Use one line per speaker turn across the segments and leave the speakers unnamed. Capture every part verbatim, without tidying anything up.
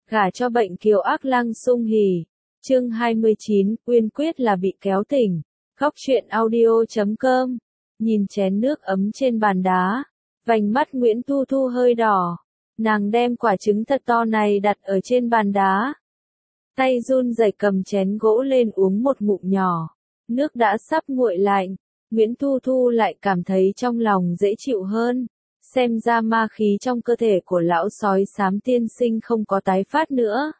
gả cho bệnh kiều ác lăng sung hỉ. Chương hai mươi chín, Uyên quyết là bị kéo tỉnh. Góc truyện audio chấm com. Nhìn chén nước ấm trên bàn đá, vành mắt Nguyễn Thu Thu hơi đỏ. Nàng đem quả trứng thật to này đặt ở trên bàn đá. Tay run rẩy cầm chén gỗ lên uống một ngụm nhỏ. Nước đã sắp nguội lạnh. Nguyễn Thu Thu lại cảm thấy trong lòng dễ chịu hơn. Xem ra ma khí trong cơ thể của lão sói xám tiên sinh không có tái phát nữa.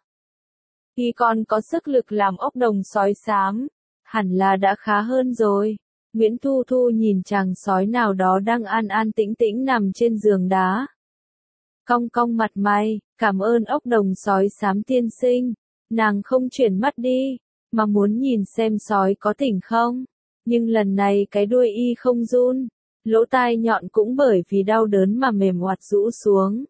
Y còn có sức lực làm ốc đồng sói xám. Hẳn là đã khá hơn rồi. Nguyễn Thu Thu nhìn chàng sói nào đó đang an an tĩnh tĩnh nằm trên giường đá. Cong cong mặt mày, cảm ơn ốc đồng sói xám tiên sinh. Nàng không chuyển mắt đi, mà muốn nhìn xem sói có tỉnh không. Nhưng lần này cái đuôi y không run, lỗ tai nhọn cũng bởi vì đau đớn mà mềm oặt rũ xuống.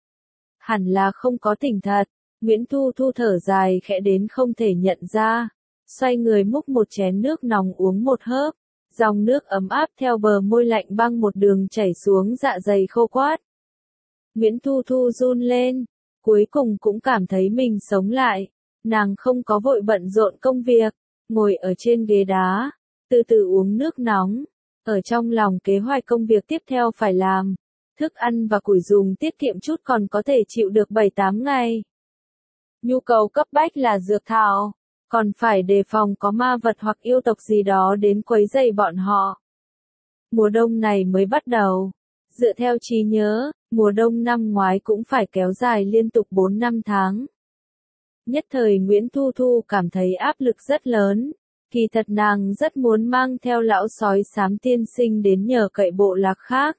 Hẳn là không có tỉnh thật. Nguyễn Thu Thu thở dài khẽ đến không thể nhận ra. Xoay người múc một chén nước nóng uống một hớp. Dòng nước ấm áp theo bờ môi lạnh băng một đường chảy xuống dạ dày khô quát. Nguyễn Thu Thu run lên. Cuối cùng cũng cảm thấy mình sống lại. Nàng không có vội bận rộn công việc. Ngồi ở trên ghế đá. Từ từ uống nước nóng. Ở trong lòng kế hoạch công việc tiếp theo phải làm. Thức ăn và củi dùng tiết kiệm chút còn có thể chịu được bảy tám ngày. Nhu cầu cấp bách là dược thảo. Còn phải đề phòng có ma vật hoặc yêu tộc gì đó đến quấy rầy bọn họ. Mùa đông này mới bắt đầu. Dựa theo trí nhớ, mùa đông năm ngoái cũng phải kéo dài liên tục bốn năm tháng. Nhất thời Nguyễn Thu Thu cảm thấy áp lực rất lớn. Kỳ thật nàng rất muốn mang theo lão sói xám tiên sinh đến nhờ cậy bộ lạc khác.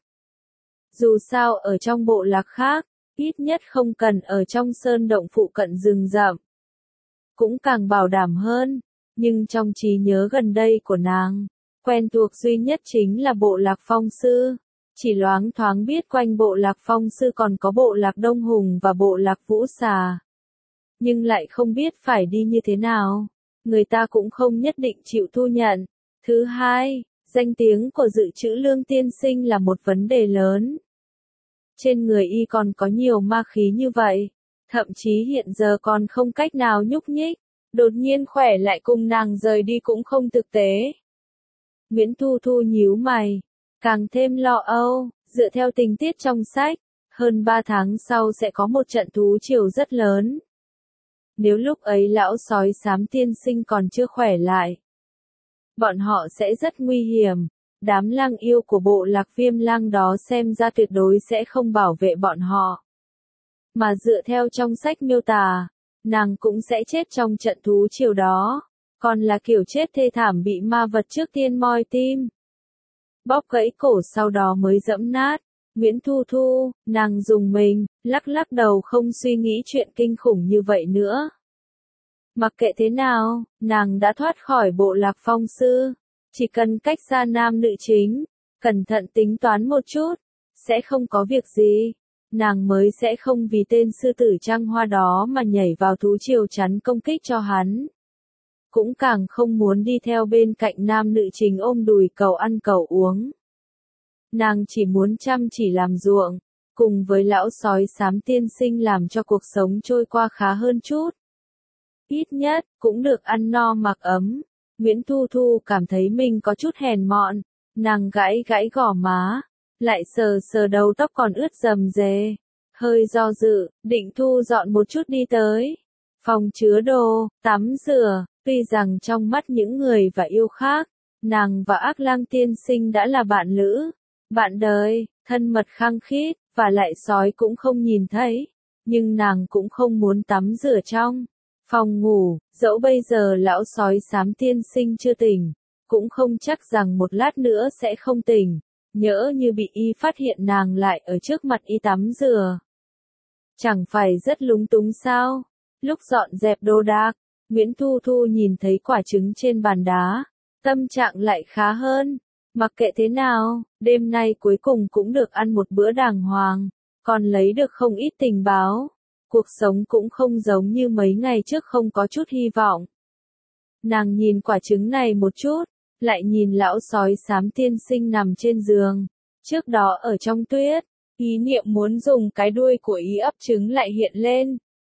Dù sao ở trong bộ lạc khác, ít nhất không cần ở trong sơn động phụ cận rừng rậm. Cũng càng bảo đảm hơn, nhưng trong trí nhớ gần đây của nàng, quen thuộc duy nhất chính là bộ lạc phong sư. Chỉ loáng thoáng biết quanh bộ lạc phong sư còn có bộ lạc Đông Hùng và bộ lạc Vũ Xà. Nhưng lại không biết phải đi như thế nào. Người ta cũng không nhất định chịu thu nhận. Thứ hai, danh tiếng của dự trữ lương tiên sinh là một vấn đề lớn. Trên người y còn có nhiều ma khí như vậy. Thậm chí hiện giờ còn không cách nào nhúc nhích. Đột nhiên khỏe lại cùng nàng rời đi cũng không thực tế. Nguyễn Thu Thu nhíu mày. Càng thêm lo âu. Dựa theo tình tiết trong sách, hơn ba tháng sau sẽ có một trận thú triều rất lớn. Nếu lúc ấy lão sói xám tiên sinh còn chưa khỏe lại, bọn họ sẽ rất nguy hiểm. Đám lang yêu của bộ lạc Viêm Lang đó xem ra tuyệt đối sẽ không bảo vệ bọn họ. Mà dựa theo trong sách miêu tả, nàng cũng sẽ chết trong trận thú triều đó. Còn là kiểu chết thê thảm bị ma vật trước tiên moi tim. Bóp gãy cổ sau đó mới dẫm nát. Nguyễn Thu Thu, nàng dùng mình, lắc lắc đầu không suy nghĩ chuyện kinh khủng như vậy nữa. Mặc kệ thế nào, nàng đã thoát khỏi bộ lạc phong sư. Chỉ cần cách xa nam nữ chính, cẩn thận tính toán một chút, sẽ không có việc gì. Nàng mới sẽ không vì tên sư tử trăng hoa đó mà nhảy vào thú triều chắn công kích cho hắn. Cũng càng không muốn đi theo bên cạnh nam nữ chính ôm đùi cầu ăn cầu uống. Nàng chỉ muốn chăm chỉ làm ruộng, cùng với lão sói xám tiên sinh làm cho cuộc sống trôi qua khá hơn chút. Ít nhất, cũng được ăn no mặc ấm. Nguyễn Thu Thu cảm thấy mình có chút hèn mọn, nàng gãi gãi gò má, lại sờ sờ đầu tóc còn ướt rầm rề. Hơi do dự, định thu dọn một chút đi tới phòng chứa đồ, tắm rửa. Tuy rằng trong mắt những người và yêu khác, nàng và ác lang tiên sinh đã là bạn lữ, bạn đời, thân mật khăng khít, và lại sói cũng không nhìn thấy. Nhưng nàng cũng không muốn tắm rửa trong phòng ngủ, dẫu bây giờ lão sói xám tiên sinh chưa tỉnh, cũng không chắc rằng một lát nữa sẽ không tỉnh, nhỡ như bị y phát hiện nàng lại ở trước mặt y tắm rửa. Chẳng phải rất lúng túng sao? Lúc dọn dẹp đồ đạc, Nguyễn Thu Thu nhìn thấy quả trứng trên bàn đá, tâm trạng lại khá hơn. Mặc kệ thế nào, đêm nay cuối cùng cũng được ăn một bữa đàng hoàng, còn lấy được không ít tình báo. Cuộc sống cũng không giống như mấy ngày trước không có chút hy vọng. Nàng nhìn quả trứng này một chút, lại nhìn lão sói xám tiên sinh nằm trên giường. Trước đó ở trong tuyết, ý niệm muốn dùng cái đuôi của y ấp trứng lại hiện lên.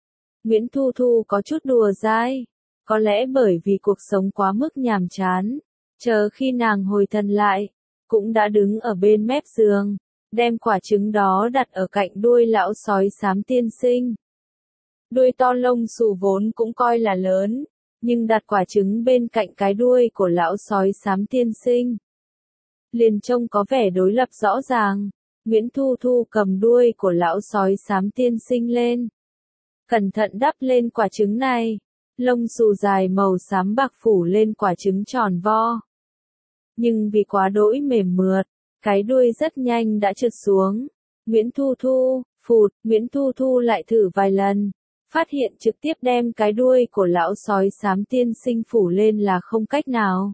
Nguyễn Thu Thu có chút đùa dai. Có lẽ bởi vì cuộc sống quá mức nhàm chán. Chờ khi nàng hồi thần lại, cũng đã đứng ở bên mép giường, đem quả trứng đó đặt ở cạnh đuôi lão sói xám tiên sinh. Đuôi to lông xù vốn cũng coi là lớn, nhưng đặt quả trứng bên cạnh cái đuôi của lão sói xám tiên sinh, liền trông có vẻ đối lập rõ ràng. Nguyễn Thu Thu cầm đuôi của lão sói xám tiên sinh lên, cẩn thận đắp lên quả trứng này. Lông xù dài màu xám bạc phủ lên quả trứng tròn vo. Nhưng vì quá đỗi mềm mượt, cái đuôi rất nhanh đã trượt xuống. Nguyễn Thu Thu, phụt, Nguyễn Thu Thu lại thử vài lần, phát hiện trực tiếp đem cái đuôi của lão sói xám tiên sinh phủ lên là không cách nào.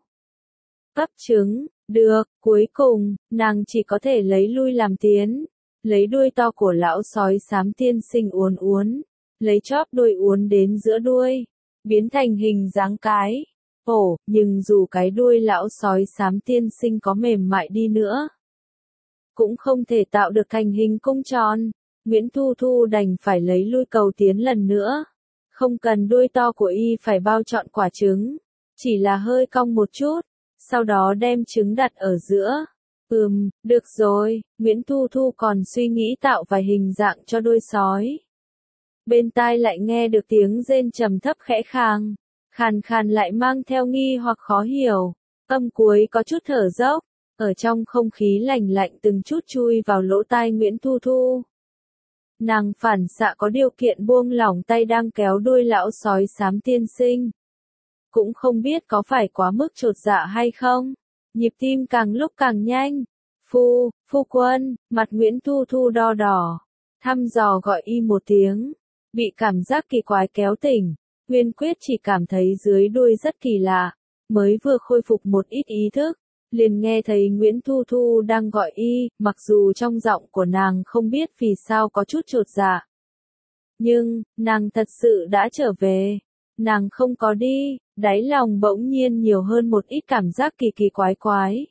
Ấp trứng, được, cuối cùng, nàng chỉ có thể lấy lui làm tiến, lấy đuôi to của lão sói xám tiên sinh uốn uốn, lấy chóp đuôi uốn đến giữa đuôi, biến thành hình dáng cái. Ồ, nhưng dù cái đuôi lão sói xám tiên sinh có mềm mại đi nữa, cũng không thể tạo được thành hình cung tròn. Nguyễn Thu Thu đành phải lấy lui cầu tiến lần nữa. Không cần đuôi to của y phải bao trọn quả trứng, chỉ là hơi cong một chút, sau đó đem trứng đặt ở giữa. Ừm, được rồi, Nguyễn Thu Thu còn suy nghĩ tạo vài hình dạng cho đuôi sói. Bên tai lại nghe được tiếng rên trầm thấp khẽ khàng, khàn khàn lại mang theo nghi hoặc khó hiểu, âm cuối có chút thở dốc, ở trong không khí lành lạnh từng chút chui vào lỗ tai Nguyễn Thu Thu. Nàng phản xạ có điều kiện buông lỏng tay đang kéo đuôi lão sói xám tiên sinh. Cũng không biết có phải quá mức chột dạ hay không, nhịp tim càng lúc càng nhanh. Phu, phu quân, mặt Nguyễn Thu Thu đo đỏ, thăm dò gọi y một tiếng, bị cảm giác kỳ quái kéo tỉnh. Nguyên Quyết chỉ cảm thấy dưới đuôi rất kỳ lạ, mới vừa khôi phục một ít ý thức, liền nghe thấy Nguyễn Thu Thu đang gọi y, mặc dù trong giọng của nàng không biết vì sao có chút chột dạ. Nhưng, nàng thật sự đã trở về, nàng không có đi, đáy lòng bỗng nhiên nhiều hơn một ít cảm giác kỳ kỳ quái quái.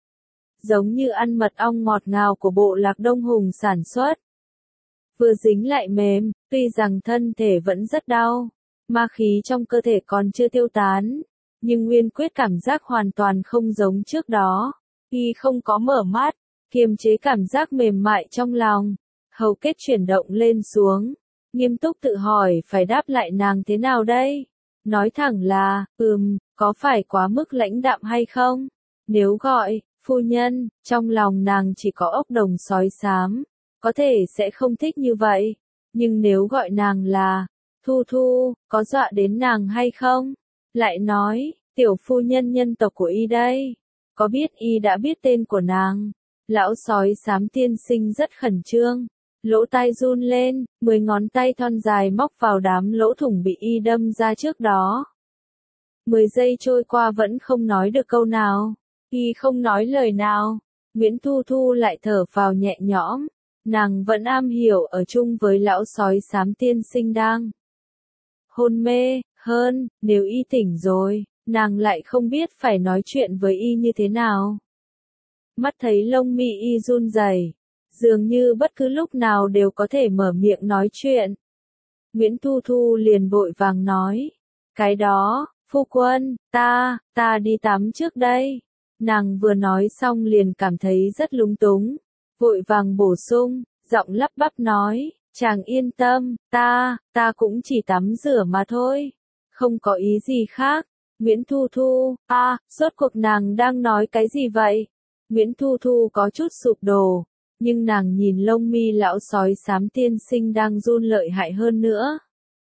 Giống như ăn mật ong ngọt ngào của bộ Lạc Đông Hùng sản xuất. Vừa dính lại mềm, tuy rằng thân thể vẫn rất đau, ma khí trong cơ thể còn chưa tiêu tán, nhưng Nguyên Quyết cảm giác hoàn toàn không giống trước đó. Y không có mở mắt, kiềm chế cảm giác mềm mại trong lòng, hầu kết chuyển động lên xuống, nghiêm túc tự hỏi phải đáp lại nàng thế nào đây? Nói thẳng là, ừm, có phải quá mức lãnh đạm hay không? Nếu gọi, phu nhân, trong lòng nàng chỉ có ốc đồng sói xám, có thể sẽ không thích như vậy, nhưng nếu gọi nàng là Thu Thu, có dọa đến nàng hay không? Lại nói, tiểu phu nhân nhân tộc của y đây, có biết y đã biết tên của nàng? Lão sói xám tiên sinh rất khẩn trương, lỗ tai run lên, mười ngón tay thon dài móc vào đám lỗ thủng bị y đâm ra trước đó. Mười giây trôi qua vẫn không nói được câu nào, y không nói lời nào. Nguyễn Thu Thu lại thở phào nhẹ nhõm, nàng vẫn am hiểu ở chung với lão sói xám tiên sinh đang hôn mê. Hơn, nếu y tỉnh rồi, nàng lại không biết phải nói chuyện với y như thế nào. Mắt thấy lông mi y run rẩy, dường như bất cứ lúc nào đều có thể mở miệng nói chuyện. Nguyễn Thu Thu liền vội vàng nói, cái đó, phu quân, ta, ta đi tắm trước đây. Nàng vừa nói xong liền cảm thấy rất lúng túng, vội vàng bổ sung, giọng lắp bắp nói, chàng yên tâm, ta, ta cũng chỉ tắm rửa mà thôi. Không có ý gì khác. Nguyễn Thu Thu, a, à, rốt cuộc nàng đang nói cái gì vậy? Nguyễn Thu Thu có chút sụp đổ, nhưng nàng nhìn lông mi lão sói xám tiên sinh đang run lợi hại hơn nữa.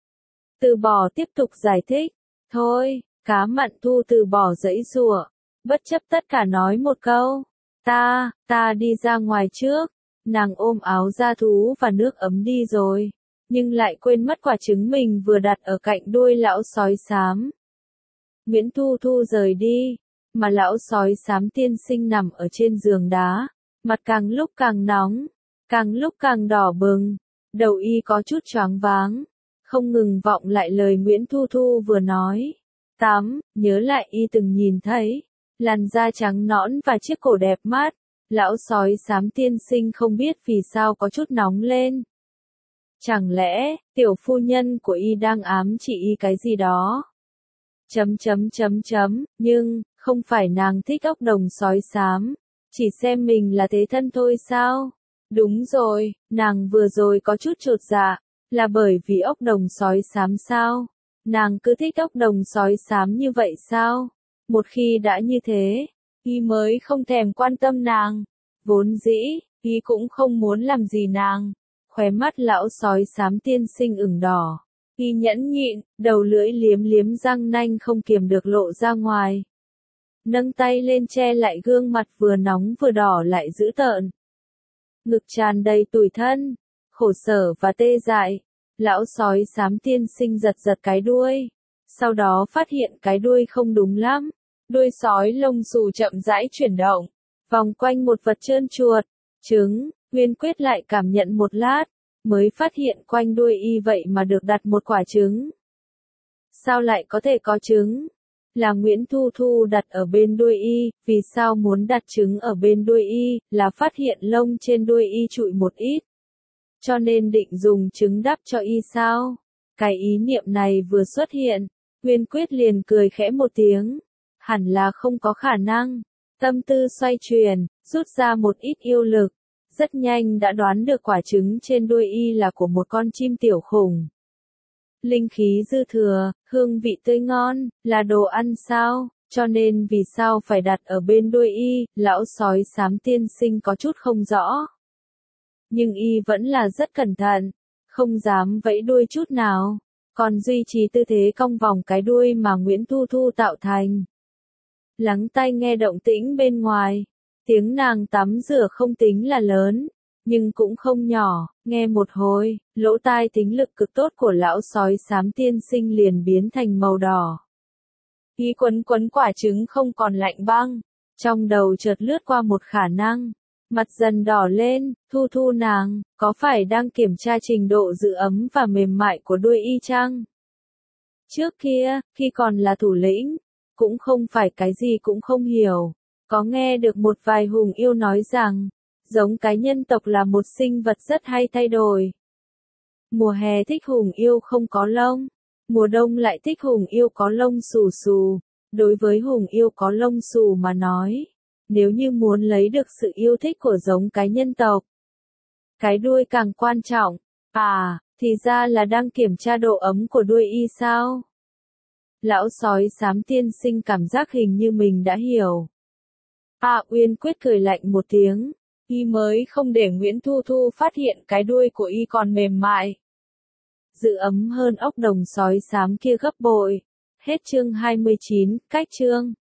Từ bỏ tiếp tục giải thích, thôi, cá mặn Thu từ bỏ giãy giụa, bất chấp tất cả nói một câu, ta, ta đi ra ngoài trước. Nàng ôm áo da thú và nước ấm đi rồi, nhưng lại quên mất quả trứng mình vừa đặt ở cạnh đuôi lão sói xám. Nguyễn Thu Thu rời đi, mà lão sói xám tiên sinh nằm ở trên giường đá, mặt càng lúc càng nóng, càng lúc càng đỏ bừng, đầu y có chút choáng váng, không ngừng vọng lại lời Nguyễn Thu Thu vừa nói. Tắm, nhớ lại y từng nhìn thấy, làn da trắng nõn và chiếc cổ đẹp mắt. Lão sói xám tiên sinh không biết vì sao có chút nóng lên. Chẳng lẽ, tiểu phu nhân của y đang ám chỉ y cái gì đó? Chấm chấm chấm chấm, nhưng, không phải nàng thích ốc đồng sói xám, chỉ xem mình là thế thân thôi sao? Đúng rồi, nàng vừa rồi có chút chột dạ, là bởi vì ốc đồng sói xám sao? Nàng cứ thích ốc đồng sói xám như vậy sao? Một khi đã như thế, y mới không thèm quan tâm nàng. Vốn dĩ, y cũng không muốn làm gì nàng. Khóe mắt lão sói xám tiên sinh ửng đỏ. Y nhẫn nhịn, đầu lưỡi liếm liếm răng nanh không kiềm được lộ ra ngoài. Nâng tay lên che lại gương mặt vừa nóng vừa đỏ lại dữ tợn. Ngực tràn đầy tủi thân, khổ sở và tê dại. Lão sói xám tiên sinh giật giật cái đuôi. Sau đó phát hiện cái đuôi không đúng lắm. Đuôi sói lông xù chậm rãi chuyển động, vòng quanh một vật trơn truột, trứng. Nguyên Quyết lại cảm nhận một lát, mới phát hiện quanh đuôi y vậy mà được đặt một quả trứng. Sao lại có thể có trứng? Là Nguyễn Thu Thu đặt ở bên đuôi y, vì sao muốn đặt trứng ở bên đuôi y, là phát hiện lông trên đuôi y trụi một ít. Cho nên định dùng trứng đắp cho y sao? Cái ý niệm này vừa xuất hiện, Nguyên Quyết liền cười khẽ một tiếng. Hẳn là không có khả năng. Tâm tư xoay chuyển, rút ra một ít yêu lực. Rất nhanh đã đoán được quả trứng trên đuôi y là của một con chim tiểu khủng. Linh khí dư thừa, hương vị tươi ngon, là đồ ăn sao? Cho nên vì sao phải đặt ở bên đuôi y, lão sói xám tiên sinh có chút không rõ. Nhưng y vẫn là rất cẩn thận, không dám vẫy đuôi chút nào, còn duy trì tư thế cong vòng cái đuôi mà Nguyễn Thu Thu tạo thành. Lắng tai nghe động tĩnh bên ngoài, tiếng nàng tắm rửa không tính là lớn, nhưng cũng không nhỏ, nghe một hồi, lỗ tai thính lực cực tốt của lão sói xám tiên sinh liền biến thành màu đỏ. Y quấn quấn quả trứng không còn lạnh băng, trong đầu chợt lướt qua một khả năng, mặt dần đỏ lên. Thu Thu nàng, có phải đang kiểm tra trình độ giữ ấm và mềm mại của đuôi y chăng? Trước kia, khi còn là thủ lĩnh, cũng không phải cái gì cũng không hiểu, có nghe được một vài hùng yêu nói rằng, giống cái nhân tộc là một sinh vật rất hay thay đổi. Mùa hè thích hùng yêu không có lông, mùa đông lại thích hùng yêu có lông xù xù. Đối với hùng yêu có lông xù mà nói, nếu như muốn lấy được sự yêu thích của giống cái nhân tộc, cái đuôi càng quan trọng. À, thì ra là đang kiểm tra độ ấm của đuôi y sao? Lão sói xám tiên sinh cảm giác hình như mình đã hiểu. À, Uyên Quyết cười lạnh một tiếng, y mới không để Nguyễn Thu Thu phát hiện cái đuôi của y còn mềm mại. Giữ ấm hơn ốc đồng sói xám kia gấp bội. Hết chương hai mươi chín, cách chương.